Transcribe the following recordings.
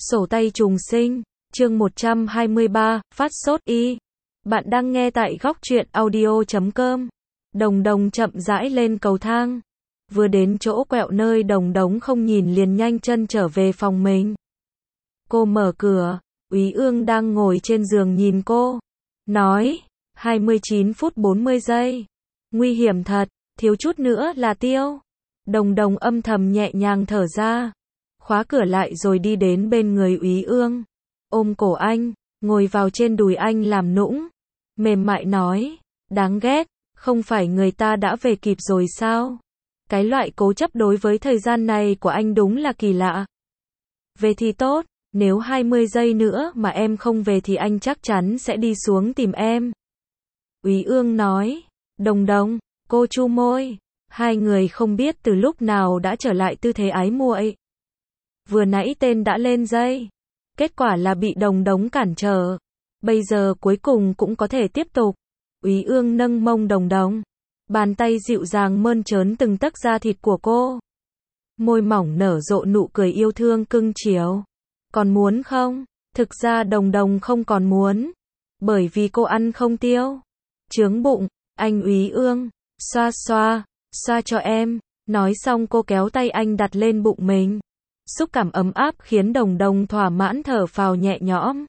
Sổ tay trùng sinh, chương 123, phát sốt y. Bạn đang nghe tại góc truyện audio.com. Đồng Đồng chậm rãi lên cầu thang. Vừa đến chỗ quẹo nơi Đồng Đống không nhìn liền nhanh chân trở về phòng mình. Cô mở cửa, Úy Ương đang ngồi trên giường nhìn cô. Nói, 29 phút 40 giây. Nguy hiểm thật, thiếu chút nữa là tiêu. Đồng Đồng âm thầm nhẹ nhàng thở ra. Khóa cửa lại rồi đi đến bên người Úy Ương. Ôm cổ anh, ngồi vào trên đùi anh làm nũng. Mềm mại nói, đáng ghét, không phải người ta đã về kịp rồi sao? Cái loại cố chấp đối với thời gian này của anh đúng là kỳ lạ. Về thì tốt, nếu 20 giây nữa mà em không về thì anh chắc chắn sẽ đi xuống tìm em. Úy Ương nói, Đồng Đồng, cô chu môi. Hai người không biết từ lúc nào đã trở lại tư thế ái muội. Vừa nãy tên đã lên dây. Kết quả là bị Đồng Đống cản trở. Bây giờ cuối cùng cũng có thể tiếp tục. Úy Ương nâng mông Đồng Đồng. Bàn tay dịu dàng mơn trớn từng tấc da thịt của cô. Môi mỏng nở rộ nụ cười yêu thương cưng chiều. Còn muốn không? Thực ra Đồng Đồng không còn muốn. Bởi vì cô ăn không tiêu. Chướng bụng, anh Úy Ương. Xoa xoa, xoa cho em. Nói xong cô kéo tay anh đặt lên bụng mình. Xúc cảm ấm áp khiến Đồng Đồng thỏa mãn thở phào nhẹ nhõm.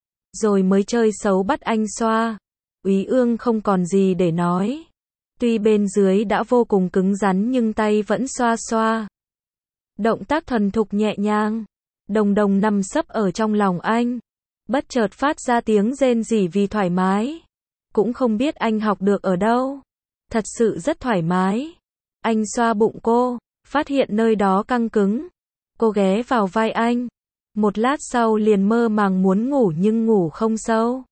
Rồi mới chơi xấu bắt anh xoa. Úy Ương không còn gì để nói. Tuy bên dưới đã vô cùng cứng rắn nhưng tay vẫn xoa xoa. Động tác thuần thục nhẹ nhàng. Đồng Đồng nằm sấp ở trong lòng anh. Bất chợt phát ra tiếng rên rỉ vì thoải mái. Cũng không biết anh học được ở đâu. Thật sự rất thoải mái. Anh xoa bụng cô, phát hiện nơi đó căng cứng. Cô ghé vào vai anh. Một lát sau liền mơ màng muốn ngủ nhưng ngủ không sâu.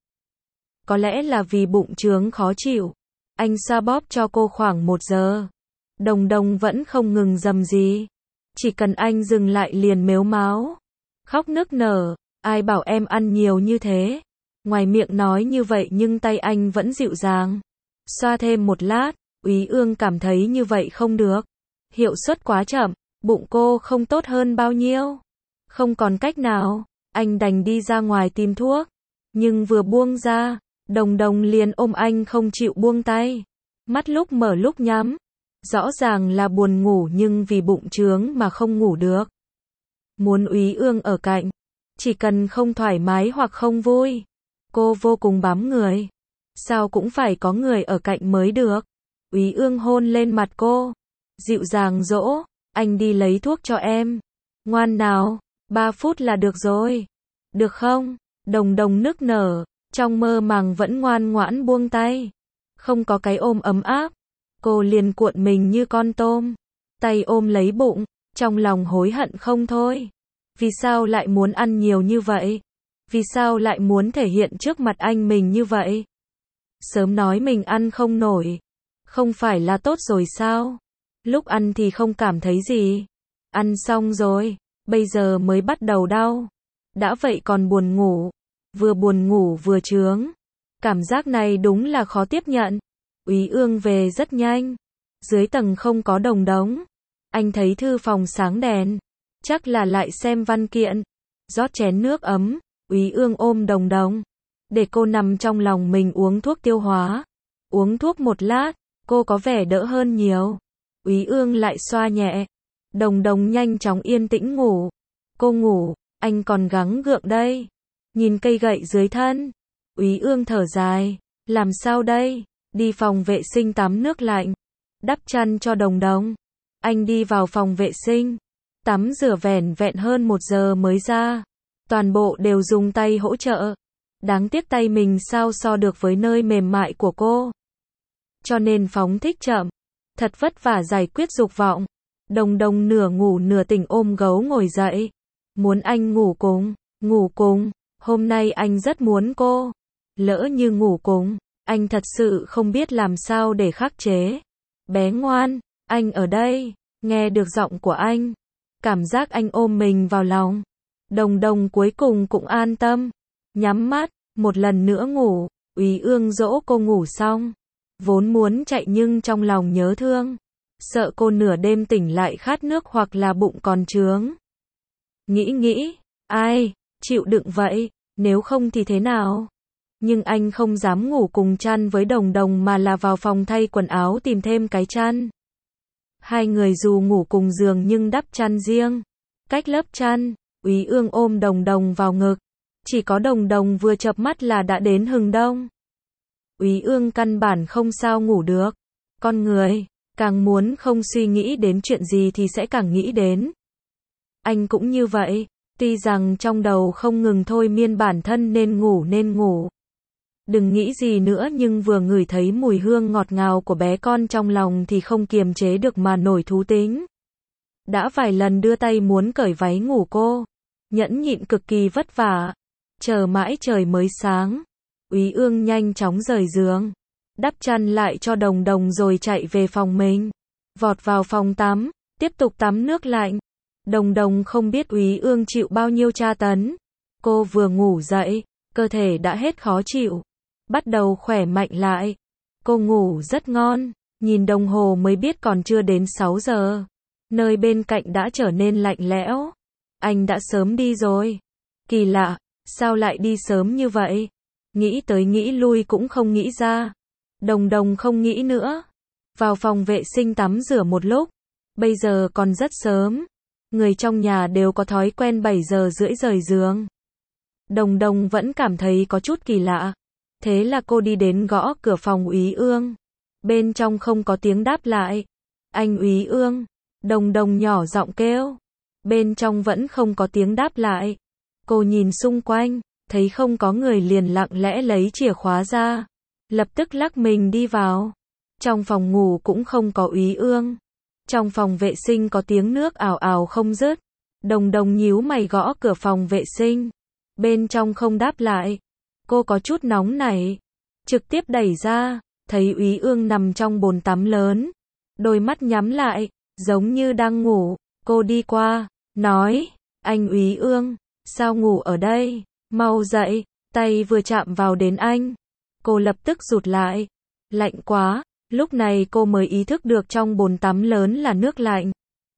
Có lẽ là vì bụng trướng khó chịu. Anh xoa bóp cho cô khoảng 1 giờ. Đồng Đồng vẫn không ngừng rầm rì. Chỉ cần anh dừng lại liền mếu máo. Khóc nức nở. Ai bảo em ăn nhiều như thế. Ngoài miệng nói như vậy nhưng tay anh vẫn dịu dàng. Xoa thêm 1 lát. Úy Ương cảm thấy như vậy không được. Hiệu suất quá chậm. Bụng cô không tốt hơn bao nhiêu. Không còn cách nào, anh đành đi ra ngoài tìm thuốc. Nhưng vừa buông ra, Đồng Đồng liền ôm anh không chịu buông tay. Mắt lúc mở lúc nhắm. Rõ ràng là buồn ngủ nhưng vì bụng trướng mà không ngủ được. Muốn Úy Ương ở cạnh. Chỉ cần không thoải mái hoặc không vui. Cô vô cùng bám người. Sao cũng phải có người ở cạnh mới được. Úy Ương hôn lên mặt cô. Dịu dàng dỗ. Anh đi lấy thuốc cho em. Ngoan nào, 3 phút là được rồi. Được không? Đồng Đồng nức nở, trong mơ màng vẫn ngoan ngoãn buông tay. Không có cái ôm ấm áp. Cô liền cuộn mình như con tôm. Tay ôm lấy bụng, trong lòng hối hận không thôi. Vì sao lại muốn ăn nhiều như vậy? Vì sao lại muốn thể hiện trước mặt anh mình như vậy? Sớm nói mình ăn không nổi. Không phải là tốt rồi sao? Lúc ăn thì không cảm thấy gì. Ăn xong rồi, bây giờ mới bắt đầu đau. Đã vậy còn buồn ngủ. Vừa buồn ngủ vừa chướng. Cảm giác này đúng là khó tiếp nhận. Úy Ương về rất nhanh. Dưới tầng không có Đồng Đống. Anh thấy thư phòng sáng đèn. Chắc là lại xem văn kiện. Rót chén nước ấm. Úy Ương ôm Đồng Đồng. Để cô nằm trong lòng mình uống thuốc tiêu hóa. Uống thuốc 1 lát, cô có vẻ đỡ hơn nhiều. Úy Ương lại xoa nhẹ. Đồng Đồng nhanh chóng yên tĩnh ngủ. Cô ngủ, anh còn gắng gượng đây. Nhìn cây gậy dưới thân. Úy Ương thở dài. Làm sao đây? Đi phòng vệ sinh tắm nước lạnh. Đắp chăn cho Đồng Đồng. Anh đi vào phòng vệ sinh. Tắm rửa vẻn vẹn hơn 1 giờ mới ra. Toàn bộ đều dùng tay hỗ trợ. Đáng tiếc tay mình sao so được với nơi mềm mại của cô. Cho nên phóng thích chậm. Thật vất vả giải quyết dục vọng. Đồng Đồng nửa ngủ nửa tỉnh ôm gấu ngồi dậy. Muốn anh ngủ cùng. Ngủ cùng. Hôm nay anh rất muốn cô. Lỡ như ngủ cùng. Anh thật sự không biết làm sao để khắc chế. Bé ngoan. Anh ở đây. Nghe được giọng của anh. Cảm giác anh ôm mình vào lòng. Đồng Đồng cuối cùng cũng an tâm. Nhắm mắt. Một lần nữa ngủ. Úy Ương dỗ cô ngủ xong. Vốn muốn chạy nhưng trong lòng nhớ thương. Sợ cô nửa đêm tỉnh lại khát nước hoặc là bụng còn trướng. Nghĩ, Ai, chịu đựng vậy, nếu không thì thế nào? Nhưng anh không dám ngủ cùng chăn với Đồng Đồng mà là vào phòng thay quần áo tìm thêm cái chăn. Hai người dù ngủ cùng giường nhưng đắp chăn riêng. Cách lớp chăn, Úy Ương ôm Đồng Đồng vào ngực. Chỉ có Đồng Đồng vừa chợp mắt là đã đến hừng đông. Úy Ương căn bản không sao ngủ được. Con người, càng muốn không suy nghĩ đến chuyện gì thì sẽ càng nghĩ đến. Anh cũng như vậy, tuy rằng trong đầu không ngừng thôi miên bản thân nên ngủ. Đừng nghĩ gì nữa nhưng vừa ngửi thấy mùi hương ngọt ngào của bé con trong lòng thì không kiềm chế được mà nổi thú tính. Đã vài lần đưa tay muốn cởi váy ngủ cô, nhẫn nhịn cực kỳ vất vả, chờ mãi trời mới sáng. Úy Ương nhanh chóng rời giường, đắp chăn lại cho Đồng Đồng rồi chạy về phòng mình, vọt vào phòng tắm, tiếp tục tắm nước lạnh. Đồng Đồng không biết Úy Ương chịu bao nhiêu tra tấn. Cô vừa ngủ dậy, cơ thể đã hết khó chịu, bắt đầu khỏe mạnh lại. Cô ngủ rất ngon, nhìn đồng hồ mới biết còn chưa đến 6 giờ. Nơi bên cạnh đã trở nên lạnh lẽo. Anh đã sớm đi rồi. Kỳ lạ, sao lại đi sớm như vậy? Nghĩ tới nghĩ lui cũng không nghĩ ra. Đồng Đồng không nghĩ nữa. Vào phòng vệ sinh tắm rửa một lúc. Bây giờ còn rất sớm. Người trong nhà đều có thói quen 7 giờ rưỡi rời giường. Đồng Đồng vẫn cảm thấy có chút kỳ lạ. Thế là cô đi đến gõ cửa phòng Úy Ương. Bên trong không có tiếng đáp lại. Anh Úy Ương. Đồng Đồng nhỏ giọng kêu. Bên trong vẫn không có tiếng đáp lại. Cô nhìn xung quanh, thấy không có người liền lặng lẽ lấy chìa khóa ra. Lập tức lắc mình đi vào. Trong phòng ngủ cũng không có Úy Ương. Trong phòng vệ sinh có tiếng nước ào ào không dứt. Đồng Đồng nhíu mày gõ cửa phòng vệ sinh. Bên trong không đáp lại. Cô có chút nóng nảy. Trực tiếp đẩy ra, thấy Úy Ương nằm trong bồn tắm lớn. Đôi mắt nhắm lại, giống như đang ngủ. Cô đi qua, nói, anh Úy Ương, sao ngủ ở đây? Mau dậy, tay vừa chạm vào đến anh. Cô lập tức rụt lại. Lạnh quá, lúc này cô mới ý thức được trong bồn tắm lớn là nước lạnh.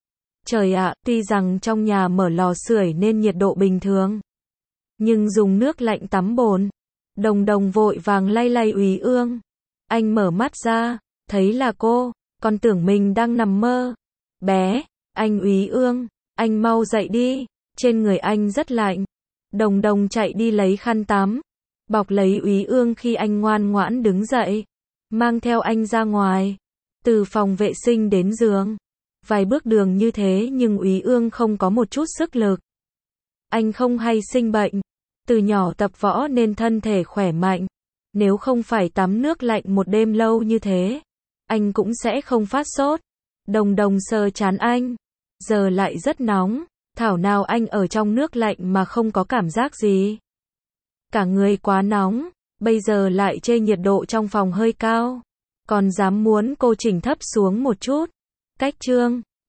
Trời ạ, tuy rằng trong nhà mở lò sưởi nên nhiệt độ bình thường. Nhưng dùng nước lạnh tắm bồn. Đồng Đồng vội vàng lay lay Úy Ương. Anh mở mắt ra, thấy là cô, còn tưởng mình đang nằm mơ. Bé, anh Úy Ương, anh mau dậy đi, trên người anh rất lạnh. Đồng Đồng chạy đi lấy khăn tắm, bọc lấy Úy Ương khi anh ngoan ngoãn đứng dậy, mang theo anh ra ngoài, từ phòng vệ sinh đến giường. Vài bước đường như thế nhưng Úy Ương không có một chút sức lực. Anh không hay sinh bệnh, từ nhỏ tập võ nên thân thể khỏe mạnh. Nếu không phải tắm nước lạnh một đêm lâu như thế, anh cũng sẽ không phát sốt. Đồng Đồng sờ trán anh, giờ lại rất nóng, thảo nào anh ở trong nước lạnh mà không có cảm giác gì. Cả người quá nóng, bây giờ lại chê nhiệt độ trong phòng hơi cao, còn dám muốn cô chỉnh thấp xuống một chút. Cách chương